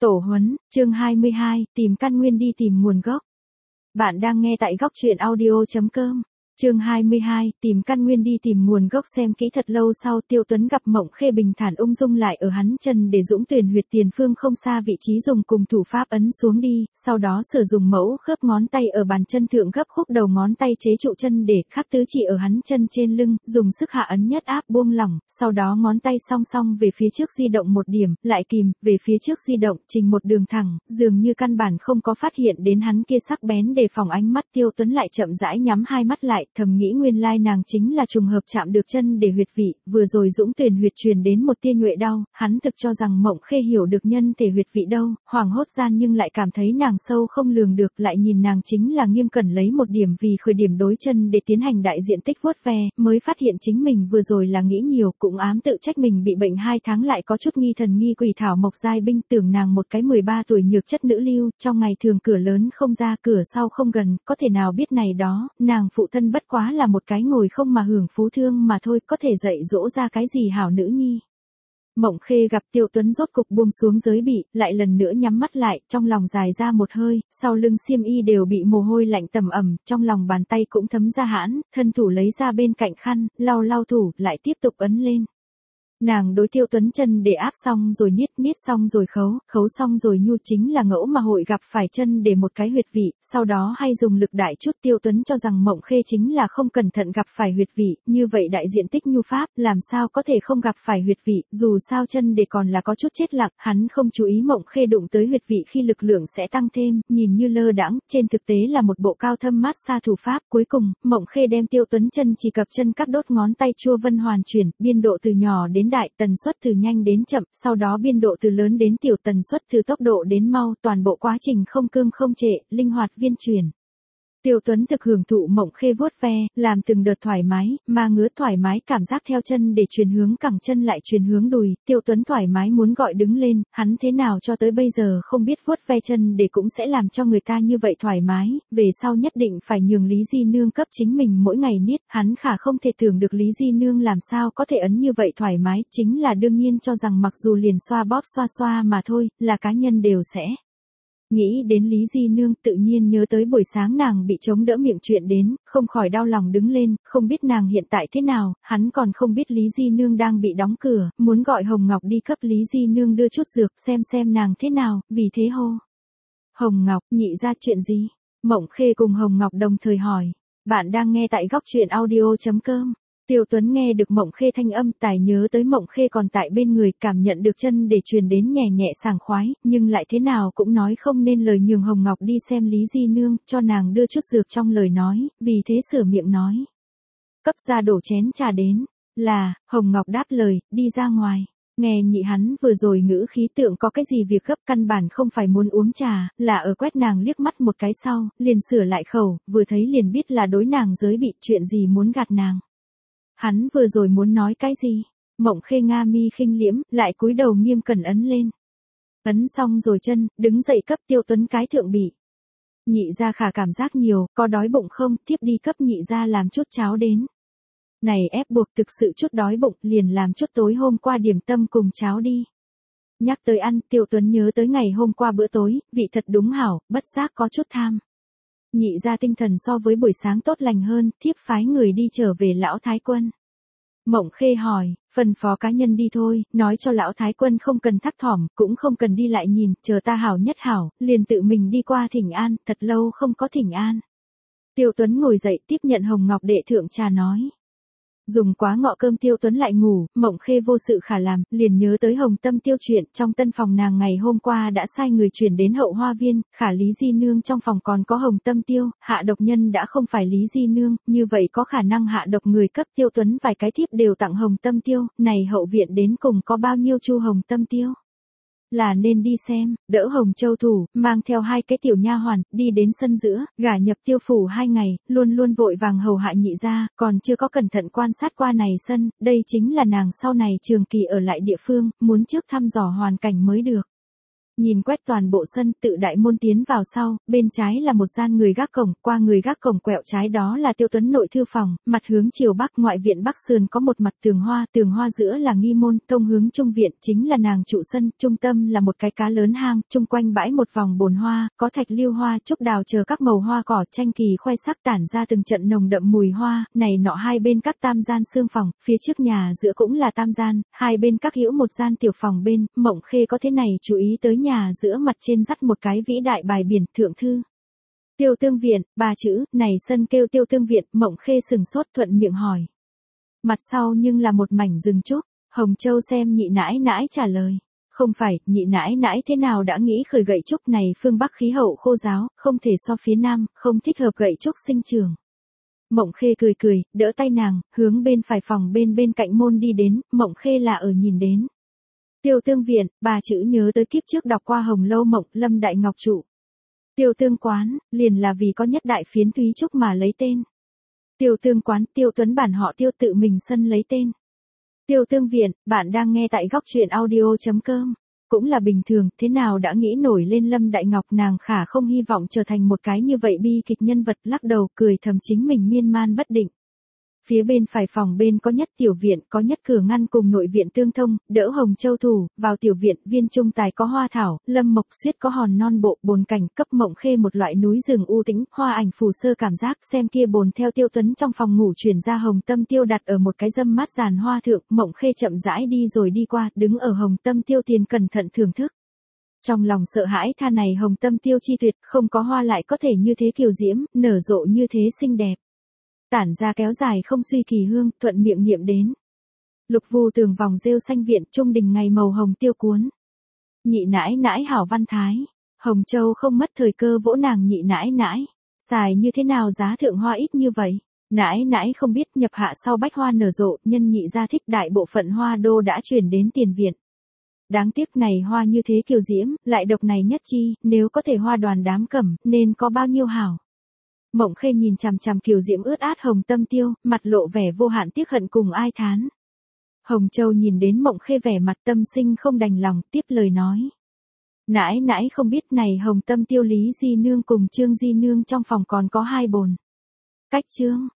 Tổ huấn, chương 22, tìm căn nguyên đi tìm nguồn gốc. Bạn đang nghe tại góc truyện audio.com. Chương 22, tìm căn nguyên đi tìm nguồn gốc. Xem kỹ thật lâu sau, Tiêu Tuấn gặp Mộng Khê bình thản ung dung lại ở hắn chân để dũng tuyển huyệt tiền phương không xa vị trí dùng cùng thủ pháp ấn xuống đi, sau đó sử dụng mẫu khớp ngón tay ở bàn chân thượng gấp khúc đầu ngón tay chế trụ chân để khắc tứ chỉ ở hắn chân trên lưng, dùng sức hạ ấn nhất áp buông lỏng, sau đó ngón tay song song về phía trước di động một điểm, lại kìm, về phía trước di động, trình một đường thẳng, dường như căn bản không có phát hiện đến hắn kia sắc bén đề phòng ánh mắt. Tiêu Tuấn lại chậm rãi nhắm hai mắt lại, thầm nghĩ nguyên lai nàng chính là trùng hợp chạm được chân để huyệt vị, vừa rồi dũng tuyển huyệt truyền đến một tia nhuệ đau, hắn thực cho rằng Mộng Khê hiểu được nhân thể huyệt vị đâu, hoảng hốt gian nhưng lại cảm thấy nàng sâu không lường được, lại nhìn nàng chính là nghiêm cẩn lấy một điểm vì khởi điểm đối chân để tiến hành đại diện tích vuốt ve, mới phát hiện chính mình vừa rồi là nghĩ nhiều, cũng ám tự trách mình bị bệnh 2 tháng lại có chút nghi thần nghi quỷ. Thảo Mộc giai binh tưởng nàng một cái 13 tuổi nhược chất nữ lưu, trong ngày thường cửa lớn không ra cửa sau không gần, có thể nào biết này đó, nàng phụ thân bất quá là một cái ngồi không mà hưởng phú thương mà thôi, có thể dạy dỗ ra cái gì hảo nữ nhi. Mộng Khê gặp Tiêu Tuấn rốt cục buông xuống giới bị, lại lần nữa nhắm mắt lại, trong lòng dài ra một hơi, sau lưng xiêm y đều bị mồ hôi lạnh tầm ẩm, trong lòng bàn tay cũng thấm ra hãn, thân thủ lấy ra bên cạnh khăn, lau lau thủ, lại tiếp tục ấn lên. Nàng đối Tiêu Tuấn chân để áp xong rồi niết xong rồi khấu xong rồi nhu, chính là ngẫu mà hội gặp phải chân để một cái huyệt vị, sau đó hay dùng lực đại chút. Tiêu Tuấn cho rằng Mộng Khê chính là không cẩn thận gặp phải huyệt vị, như vậy đại diện tích nhu pháp, làm sao có thể không gặp phải huyệt vị, dù sao chân để còn là có chút chết lặng, hắn không chú ý Mộng Khê đụng tới huyệt vị khi lực lượng sẽ tăng thêm, nhìn như lơ đãng, trên thực tế là một bộ cao thâm mát xa thủ pháp. Cuối cùng, Mộng Khê đem Tiêu Tuấn chân chỉ cập chân các đốt ngón tay chua vân hoàn chuyển, biên độ từ nhỏ đến đại, tần suất từ nhanh đến chậm, sau đó biên độ từ lớn đến tiểu, tần suất từ tốc độ đến mau, toàn bộ quá trình không cương không trệ, linh hoạt viên chuyển. Tiêu Tuấn thực hưởng thụ Mộng Khê vuốt ve, làm từng đợt thoải mái, mà ngứa thoải mái cảm giác theo chân để truyền hướng cẳng chân lại truyền hướng đùi. Tiêu Tuấn thoải mái muốn gọi đứng lên, hắn thế nào cho tới bây giờ không biết vuốt ve chân để cũng sẽ làm cho người ta như vậy thoải mái, về sau nhất định phải nhường Lý Di Nương cấp chính mình mỗi ngày niết, hắn khả không thể tưởng được Lý Di Nương làm sao có thể ấn như vậy thoải mái, chính là đương nhiên cho rằng mặc dù liền xoa bóp xoa xoa mà thôi, là cá nhân đều sẽ. Nghĩ đến Lý Di Nương, tự nhiên nhớ tới buổi sáng nàng bị chống đỡ miệng chuyện đến, không khỏi đau lòng đứng lên, không biết nàng hiện tại thế nào, hắn còn không biết Lý Di Nương đang bị đóng cửa, muốn gọi Hồng Ngọc đi cấp Lý Di Nương đưa chút dược, xem nàng thế nào, vì thế hô. Hồng Ngọc, nhị ra chuyện gì? Mộng Khê cùng Hồng Ngọc đồng thời hỏi. Bạn đang nghe tại góc truyện audio.com. Tiêu Tuấn nghe được Mộng Khê thanh âm, tài nhớ tới Mộng Khê còn tại bên người, cảm nhận được chân để truyền đến nhẹ nhẹ sảng khoái, nhưng lại thế nào cũng nói không nên lời, nhường Hồng Ngọc đi xem Lý Di Nương, cho nàng đưa chút dược trong lời nói, vì thế sửa miệng nói. Cấp ra đổ chén trà đến, là, Hồng Ngọc đáp lời, đi ra ngoài. Nghe nhị hắn vừa rồi ngữ khí tượng có cái gì việc gấp, căn bản không phải muốn uống trà, là ở quét nàng liếc mắt một cái sau, liền sửa lại khẩu, vừa thấy liền biết là đối nàng giới bị, chuyện gì muốn gạt nàng. Hắn vừa rồi muốn nói cái gì? Mộng Khê nga mi khinh liễm, lại cúi đầu nghiêm cẩn ấn lên. Ấn xong rồi chân, đứng dậy cấp Tiêu Tuấn cái thượng bị. Nhị gia khả cảm giác nhiều, có đói bụng không, tiếp đi cấp nhị gia làm chút cháo đến. Này ép buộc thực sự chút đói bụng, liền làm chút tối hôm qua điểm tâm cùng cháo đi. Nhắc tới ăn, Tiêu Tuấn nhớ tới ngày hôm qua bữa tối, vị thật đúng hảo, bất giác có chút tham. Nhị gia tinh thần so với buổi sáng tốt lành hơn, thiếp phái người đi trở về lão thái quân. Mộng Khê hỏi, phân phó cá nhân đi thôi, nói cho lão thái quân không cần thắc thỏm, cũng không cần đi lại nhìn, chờ ta hảo nhất hảo, liền tự mình đi qua thỉnh an, thật lâu không có thỉnh an. Tiêu Tuấn ngồi dậy tiếp nhận Hồng Ngọc đệ thượng trà nói. Dùng quá ngọ cơm Tiêu Tuấn lại ngủ, Mộng Khê vô sự khả làm, liền nhớ tới Hồng Tâm Tiêu chuyện, trong tân phòng nàng ngày hôm qua đã sai người chuyển đến Hậu Hoa Viên, khả Lý Di Nương trong phòng còn có Hồng Tâm Tiêu, hạ độc nhân đã không phải Lý Di Nương, như vậy có khả năng hạ độc người cấp Tiêu Tuấn vài cái thiếp đều tặng Hồng Tâm Tiêu, này hậu viện đến cùng có bao nhiêu chu Hồng Tâm Tiêu? Là nên đi xem, đỡ Hồng Châu thủ, mang theo 2 cái tiểu nha hoàn, đi đến sân giữa, gả nhập Tiêu phủ 2 ngày, luôn vội vàng hầu hạ nhị gia, còn chưa có cẩn thận quan sát qua này sân, đây chính là nàng sau này trường kỳ ở lại địa phương, muốn trước thăm dò hoàn cảnh mới được. Nhìn quét toàn bộ sân, tự đại môn tiến vào sau, bên trái là một gian người gác cổng, qua người gác cổng quẹo trái đó là Tiêu Tuấn nội thư phòng, mặt hướng chiều bắc, ngoại viện bắc sườn có một mặt tường hoa giữa là nghi môn, thông hướng trung viện chính là nàng trụ sân, trung tâm là một cái cá lớn hang, chung quanh bãi một vòng bồn hoa, có thạch lưu hoa, trúc đào chờ các màu hoa cỏ tranh kỳ khoe sắc tản ra từng trận nồng đậm mùi hoa, này nọ hai bên các tam gian xương phòng, phía trước nhà giữa cũng là tam gian, hai bên các hữu một gian tiểu phòng bên, Mộng Khê có thế này chú ý tới nhà giữa mặt trên dắt một cái vĩ đại bài biển thượng thư. Tiêu Tương Viện, ba chữ, này sân kêu Tiêu Tương Viện, Mộng Khê sừng sốt thuận miệng hỏi. Mặt sau nhưng là một mảnh rừng trúc, Hồng Châu xem nhị nãi nãi trả lời. Không phải, nhị nãi nãi thế nào đã nghĩ khởi gậy trúc này phương Bắc khí hậu khô ráo, không thể so phía Nam, không thích hợp gậy trúc sinh trường. Mộng Khê cười cười, đỡ tay nàng, hướng bên phải phòng bên cạnh môn đi đến, Mộng Khê là ở nhìn đến. Tiêu Tương Viện, bà chữ nhớ tới kiếp trước đọc qua Hồng Lâu Mộng, Lâm Đại Ngọc trụ. Tiêu Tương Quán, liền là vì có nhất đại phiến Thúy Trúc mà lấy tên. Tiêu Tương Quán, Tiêu Tuấn bản họ Tiêu tự mình sân lấy tên. Tiêu Tương Viện, bạn đang nghe tại góc truyện audio.com. Cũng là bình thường, thế nào đã nghĩ nổi lên Lâm Đại Ngọc, nàng khả không hy vọng trở thành một cái như vậy bi kịch nhân vật, lắc đầu cười thầm chính mình miên man bất định. Phía bên phải phòng bên có nhất tiểu viện, có nhất cửa ngăn cùng nội viện tương thông, đỡ Hồng Châu thủ, vào tiểu viện, viên trung tài có hoa thảo, lâm mộc xuyết có hòn non bộ, bồn cảnh, cấp Mộng Khê một loại núi rừng u tĩnh, hoa ảnh phù sơ cảm giác, xem kia bồn theo Tiêu Tuấn trong phòng ngủ chuyển ra Hồng Tâm Tiêu đặt ở một cái dâm mát giàn hoa thượng, Mộng Khê chậm rãi đi rồi đi qua, đứng ở Hồng Tâm Tiêu tiền cẩn thận thưởng thức. Trong lòng sợ hãi tha này Hồng Tâm Tiêu chi tuyệt, không có hoa lại có thể như thế kiều diễm, nở rộ như thế xinh đẹp. Tản ra kéo dài không suy kỳ hương, thuận miệng niệm đến. Lục vu tường vòng rêu xanh viện, trung đình ngày màu hồng tiêu cuốn. Nhị nãi nãi hảo văn thái. Hồng Châu không mất thời cơ vỗ nàng nhị nãi nãi. Xài như thế nào giá thượng hoa ít như vậy? Nãi nãi không biết nhập hạ sau bách hoa nở rộ, nhân nhị gia thích đại bộ phận hoa đô đã chuyển đến tiền viện. Đáng tiếc này hoa như thế kiều diễm, lại độc này nhất chi, nếu có thể hoa đoàn đám cẩm, nên có bao nhiêu hảo. Mộng Khê nhìn chằm chằm kiều diễm ướt át Hồng Tâm Tiêu, mặt lộ vẻ vô hạn tiếc hận cùng ai thán. Hồng Châu nhìn đến Mộng Khê vẻ mặt tâm sinh không đành lòng, tiếp lời nói. Nãi nãi không biết này Hồng Tâm Tiêu Lý Di Nương cùng Trương Di Nương trong phòng còn có hai bồn. Cách trương,